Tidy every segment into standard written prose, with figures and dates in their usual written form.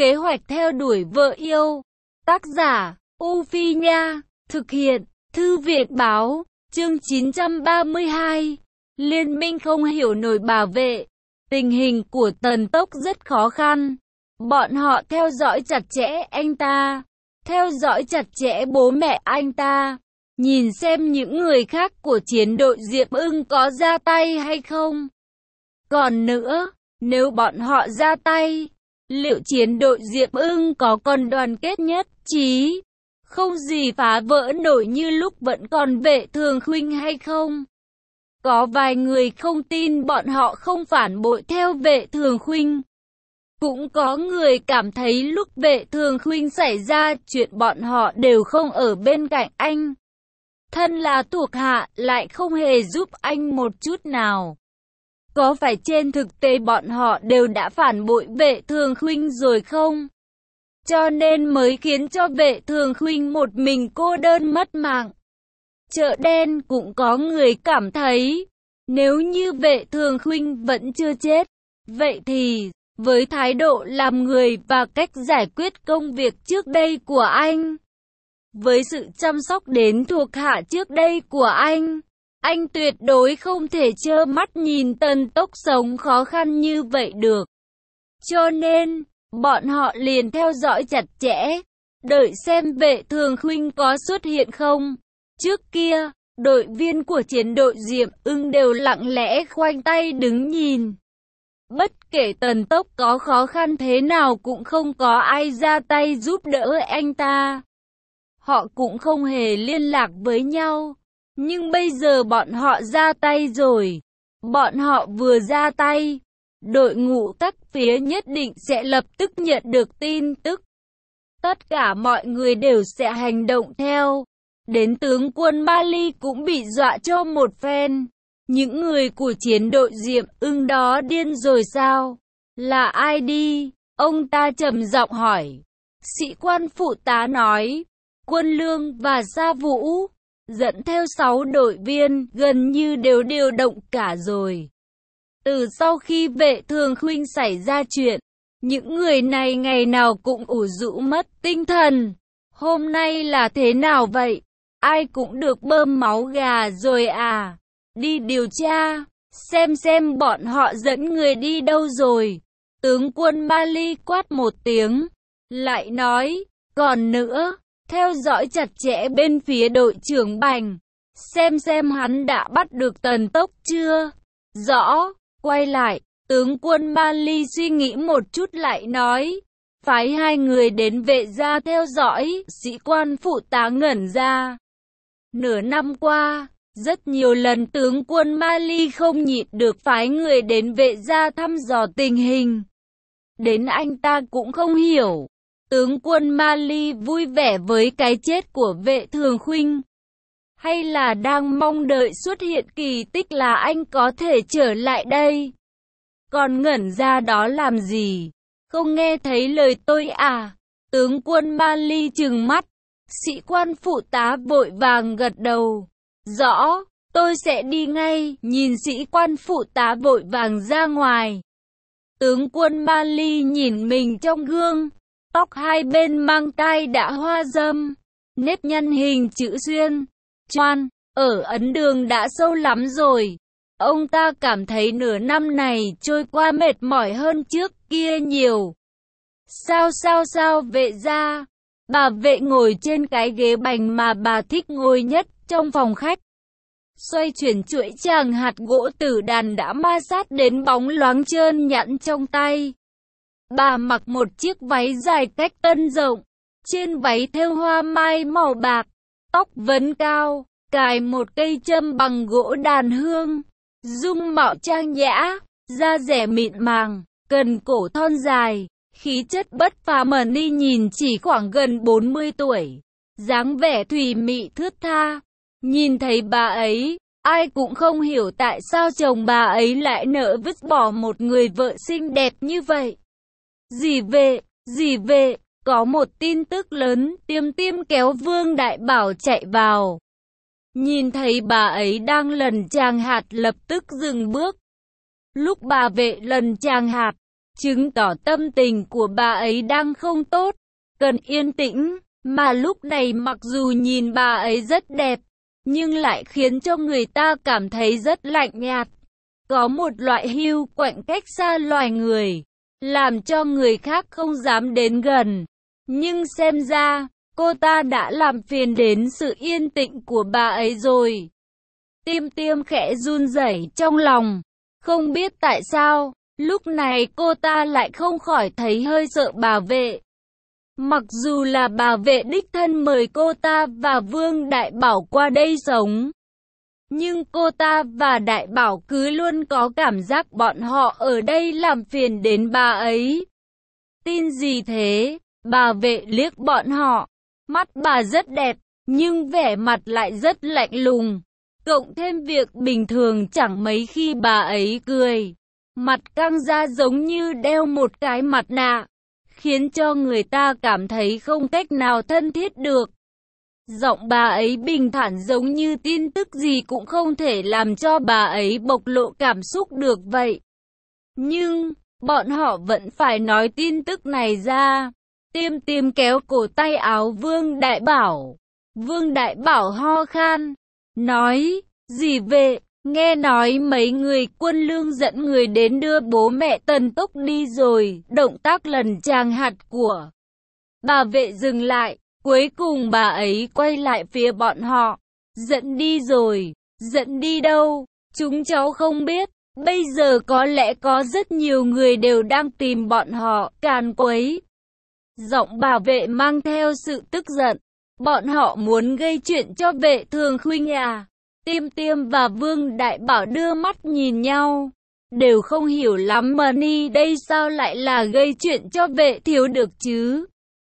Kế hoạch theo đuổi vợ yêu. Tác giả, U Phi Nha. Thực hiện, Thư viện Báo. Chương 932. Liên minh không hiểu nổi bảo vệ. Tình hình của Tần Tốc rất khó khăn. Bọn họ theo dõi chặt chẽ anh ta. Theo dõi chặt chẽ bố mẹ anh ta. Nhìn xem những người khác của chiến đội Diệp Ưng có ra tay hay không. Còn nữa, nếu bọn họ ra tay, liệu chiến đội Diệp Ưng có còn đoàn kết nhất trí, không gì phá vỡ nổi như lúc vẫn còn Vệ Thường Khuynh hay không? Có vài người không tin bọn họ không phản bội theo Vệ Thường Khuynh. Cũng có người cảm thấy lúc Vệ Thường Khuynh xảy ra chuyện bọn họ đều không ở bên cạnh anh. Thân là thuộc hạ lại không hề giúp anh một chút nào. Có phải trên thực tế bọn họ đều đã phản bội Vệ Thường Khuynh rồi không? Cho nên mới khiến cho Vệ Thường Khuynh một mình cô đơn mất mạng. Chợ đen cũng có người cảm thấy, nếu như Vệ Thường Khuynh vẫn chưa chết, vậy thì, với thái độ làm người và cách giải quyết công việc trước đây của anh, với sự chăm sóc đến thuộc hạ trước đây của anh tuyệt đối không thể trơ mắt nhìn Tần Tốc sống khó khăn như vậy được. Cho nên, bọn họ liền theo dõi chặt chẽ, đợi xem Vệ Thường Khuynh có xuất hiện không. Trước kia, đội viên của chiến đội Diệp Ưng đều lặng lẽ khoanh tay đứng nhìn. Bất kể Tần Tốc có khó khăn thế nào cũng không có ai ra tay giúp đỡ anh ta. Họ cũng không hề liên lạc với nhau. Nhưng bây giờ bọn họ ra tay rồi. Bọn họ vừa ra tay, đội ngũ các phía nhất định sẽ lập tức nhận được tin tức. Tất cả mọi người đều sẽ hành động theo. Đến tướng quân Mali cũng bị dọa cho một phen. Những người của chiến đội Diệp Ưng đó điên rồi sao? Là ai đi? Ông ta trầm giọng hỏi. Sĩ quan phụ tá nói. Quân Lương và Sa Vũ dẫn theo 6 đội viên gần như đều điều động cả rồi. Từ sau khi Vệ Thường Khuynh xảy ra chuyện, những người này ngày nào cũng ủ rũ mất tinh thần. Hôm nay là thế nào vậy? Ai cũng được bơm máu gà rồi à? Đi điều tra, xem bọn họ dẫn người đi đâu rồi. Tướng quân Mali quát một tiếng, lại nói, còn nữa, theo dõi chặt chẽ bên phía đội trưởng Bành, xem hắn đã bắt được Tần Tốc chưa? Rõ, quay lại, tướng quân Mali suy nghĩ một chút lại nói, phái 2 người đến Vệ gia theo dõi. Sĩ quan phụ tá ngẩn ra. Nửa năm qua, rất nhiều lần tướng quân Mali không nhịn được phái người đến Vệ gia thăm dò tình hình. Đến anh ta cũng không hiểu. Tướng quân Mali vui vẻ với cái chết của Vệ Thường Khuynh, hay là đang mong đợi xuất hiện kỳ tích là anh có thể trở lại đây? Còn ngẩn ra đó làm gì? Không nghe thấy lời tôi à? Tướng quân Mali trừng mắt. Sĩ quan phụ tá vội vàng gật đầu. Rõ, tôi sẽ đi ngay. Nhìn sĩ quan phụ tá vội vàng ra ngoài. Tướng quân Mali nhìn mình trong gương. Tóc hai bên mang tai đã hoa râm, nếp nhăn hình chữ xuyên, choan, ở ấn đường đã sâu lắm rồi. Ông ta cảm thấy nửa năm này trôi qua mệt mỏi hơn trước kia nhiều. Sao Vệ gia? Bà Vệ ngồi trên cái ghế bành mà bà thích ngồi nhất trong phòng khách. Xoay chuyển chuỗi tràng hạt gỗ tử đàn đã ma sát đến bóng loáng trơn nhẵn trong tay. Bà mặc một chiếc váy dài cách tân rộng, trên váy thêu hoa mai màu bạc, tóc vấn cao, cài một cây châm bằng gỗ đàn hương, dung mạo trang nhã, da dẻ mịn màng, cần cổ thon dài, khí chất bất phàm đi nhìn chỉ khoảng gần 40 tuổi, dáng vẻ thùy mị thướt tha. Nhìn thấy bà ấy, ai cũng không hiểu tại sao chồng bà ấy lại nỡ vứt bỏ một người vợ xinh đẹp như vậy. Dì Vệ, có một tin tức lớn. Tiêm kéo Vương Đại Bảo chạy vào. Nhìn thấy bà ấy đang lần tràng hạt lập tức dừng bước. Lúc bà Vệ lần tràng hạt, chứng tỏ tâm tình của bà ấy đang không tốt, cần yên tĩnh. Mà lúc này mặc dù nhìn bà ấy rất đẹp, nhưng lại khiến cho người ta cảm thấy rất lạnh nhạt. Có một loại hiu quạnh cách xa loài người, làm cho người khác không dám đến gần. Nhưng xem ra, cô ta đã làm phiền đến sự yên tĩnh của bà ấy rồi. Tiêm Tiêm khẽ run rẩy trong lòng. Không biết tại sao, lúc này cô ta lại không khỏi thấy hơi sợ bà vệ. Mặc dù là bà vệ đích thân mời cô ta và Vương Đại Bảo qua đây sống, nhưng cô ta và Đại Bảo cứ luôn có cảm giác bọn họ ở đây làm phiền đến bà ấy. Tin gì thế? Bà vệ liếc bọn họ. Mắt bà rất đẹp, nhưng vẻ mặt lại rất lạnh lùng. Cộng thêm việc bình thường chẳng mấy khi bà ấy cười, mặt căng ra giống như đeo một cái mặt nạ, khiến cho người ta cảm thấy không cách nào thân thiết được. Giọng bà ấy bình thản giống như tin tức gì cũng không thể làm cho bà ấy bộc lộ cảm xúc được vậy. Nhưng, bọn họ vẫn phải nói tin tức này ra. Tiêm Tiêm kéo cổ tay áo Vương Đại Bảo. Vương Đại Bảo ho khan, nói, dì vệ, nghe nói mấy người Quân Lương dẫn người đến đưa bố mẹ Tần Tốc đi rồi. Động tác lần chàng hạt của bà vệ dừng lại, cuối cùng bà ấy quay lại phía bọn họ. Dẫn đi rồi, dẫn đi đâu? Chúng cháu không biết, bây giờ có lẽ có rất nhiều người đều đang tìm bọn họ, càn quấy. Giọng bà vệ mang theo sự tức giận. Bọn họ muốn gây chuyện cho Vệ Thường Khuynh à? Tiêm Tiêm và Vương Đại Bảo đưa mắt nhìn nhau, đều không hiểu lắm Mani đây sao lại là gây chuyện cho Vệ thiếu được chứ?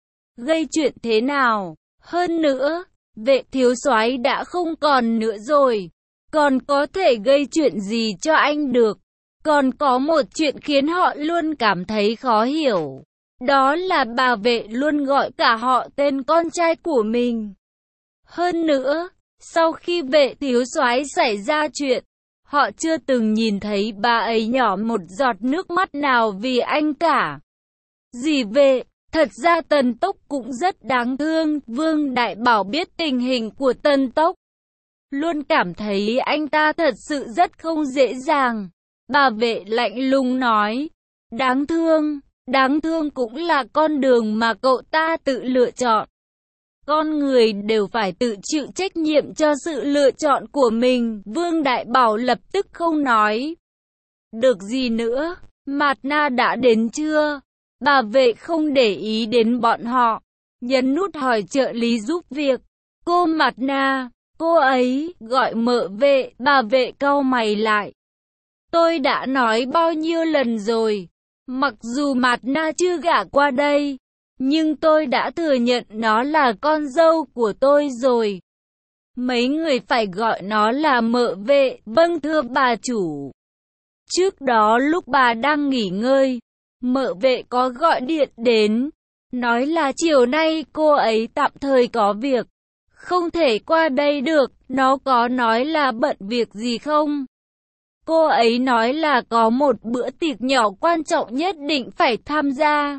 Gây chuyện thế nào? Hơn nữa, Vệ thiếu soái đã không còn nữa rồi, còn có thể gây chuyện gì cho anh được? Còn có một chuyện khiến họ luôn cảm thấy khó hiểu. Đó là bà vệ luôn gọi cả họ tên con trai của mình. Hơn nữa, sau khi Vệ thiếu soái xảy ra chuyện, họ chưa từng nhìn thấy bà ấy nhỏ một giọt nước mắt nào vì anh cả. Dì Vệ, thật ra Tần Tốc cũng rất đáng thương. Vương Đại Bảo biết tình hình của Tần Tốc, luôn cảm thấy anh ta thật sự rất không dễ dàng. Bà vệ lạnh lùng nói, đáng thương cũng là con đường mà cậu ta tự lựa chọn. Con người đều phải tự chịu trách nhiệm cho sự lựa chọn của mình. Vương Đại Bảo lập tức không nói được gì nữa. Mạt Na đã đến chưa? Bà vệ không để ý đến bọn họ, nhấn nút hỏi trợ lý giúp việc. Cô Mạt Na, cô ấy gọi Mợ Vệ. Bà vệ cau mày lại. Tôi đã nói bao nhiêu lần rồi, mặc dù Mạt Na chưa gả qua đây, nhưng tôi đã thừa nhận nó là con dâu của tôi rồi. Mấy người phải gọi nó là Mợ Vệ. Vâng thưa bà chủ. Trước đó lúc bà đang nghỉ ngơi, Mợ Vệ có gọi điện đến, nói là chiều nay cô ấy tạm thời có việc, không thể qua đây được. Nó có nói là bận việc gì không? Cô ấy nói là có một bữa tiệc nhỏ quan trọng nhất định phải tham gia.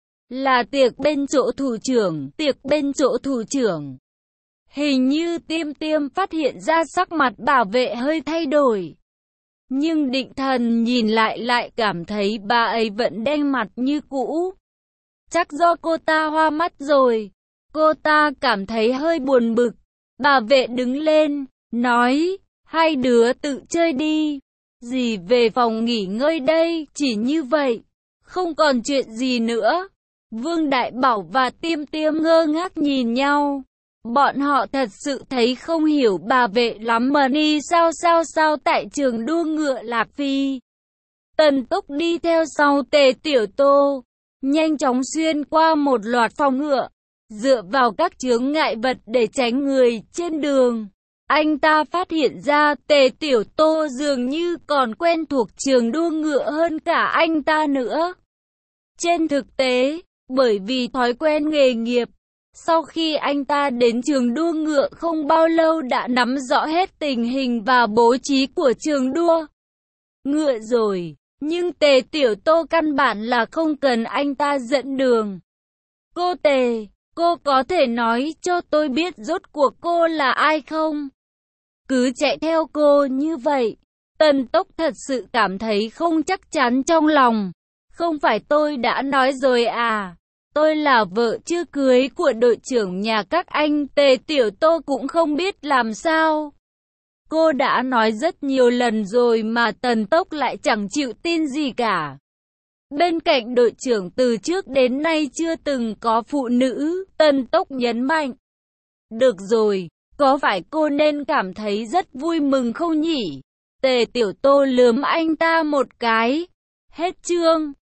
Là tiệc bên chỗ thủ trưởng. Tiệc bên chỗ thủ trưởng. Hình như Tiêm Tiêm phát hiện ra sắc mặt bảo vệ hơi thay đổi. Nhưng định thần nhìn lại cảm thấy bà ấy vẫn đen mặt như cũ. Chắc do cô ta hoa mắt rồi. Cô ta cảm thấy hơi buồn bực. Bà vệ đứng lên, nói, hai đứa tự chơi đi. Dì về phòng nghỉ ngơi đây. Chỉ như vậy, không còn chuyện gì nữa. Vương Đại Bảo và Tiêm Tiêm ngơ ngác nhìn nhau. Bọn họ thật sự thấy không hiểu bà vệ lắm mà đi sao tại trường đua ngựa Lạc Phi. Tần Tốc đi theo sau Tề Tiểu Tô, nhanh chóng xuyên qua một loạt phòng ngựa, dựa vào các chướng ngại vật để tránh người trên đường. Anh ta phát hiện ra Tề Tiểu Tô dường như còn quen thuộc trường đua ngựa hơn cả anh ta nữa. Trên thực tế, bởi vì thói quen nghề nghiệp, sau khi anh ta đến trường đua ngựa không bao lâu đã nắm rõ hết tình hình và bố trí của trường đua ngựa rồi. Nhưng Tề Tiểu Tô căn bản là không cần anh ta dẫn đường. Cô Tề, cô có thể nói cho tôi biết rốt cuộc cô là ai không? Cứ chạy theo cô như vậy, Tần Tốc thật sự cảm thấy không chắc chắn trong lòng. Không phải tôi đã nói rồi à? Tôi là vợ chưa cưới của đội trưởng nhà các anh. Tề Tiểu Tô cũng không biết làm sao. Cô đã nói rất nhiều lần rồi mà Tần Tốc lại chẳng chịu tin gì cả. Bên cạnh đội trưởng từ trước đến nay chưa từng có phụ nữ, Tần Tốc nhấn mạnh. Được rồi, có phải cô nên cảm thấy rất vui mừng không nhỉ? Tề Tiểu Tô lườm anh ta một cái. Hết chương.